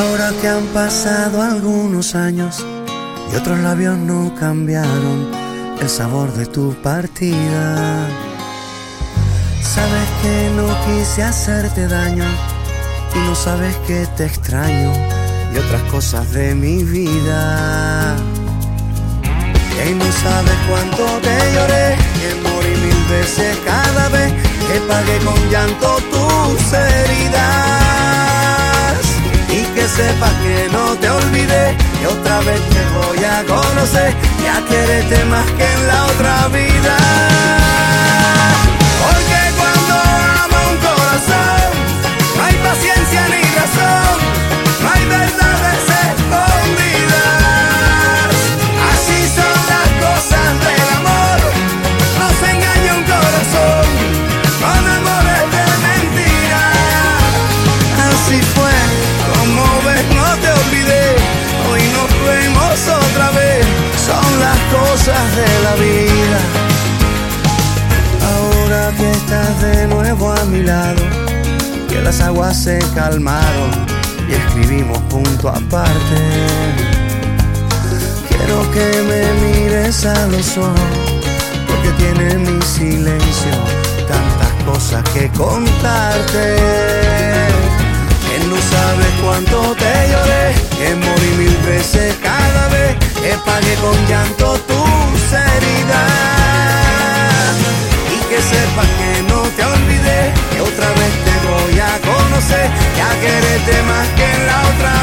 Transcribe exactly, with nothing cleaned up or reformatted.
Ahora que han pasado algunos años y otros labios no cambiaron el sabor de tu partida. Sabes que no quise hacerte daño y no sabes que te extraño y otras cosas de mi vida. Y no sabes cuánto te lloré, que morí mil veces cada vez que pagué con llanto tus heridas. Y que sepas que no te olvidé, que otra vez te voy a conocer y a quererte más que en la otra vida. Porque cuando ama un corazón, no hay paciencia ni razón, no hay verdades escondidas. Así son las cosas del amor, no se engaña un corazón con amores de mentira. Así fue, como ves no te olvidé, hoy nos vemos otra vez, son las cosas de la vida. Ahora que estás de nuevo a mi lado, que las aguas se calmaron y escribimos punto aparte, quiero que me mires a los ojos, porque tiene mi silencio tantas cosas que contarte. Que no sabes cuánto te lloré, que morí mil veces cada vez que pagué con llanto tus heridas. Y que sepas que no te olvidé, que otra vez te voy a conocer y a quererte más que en la otra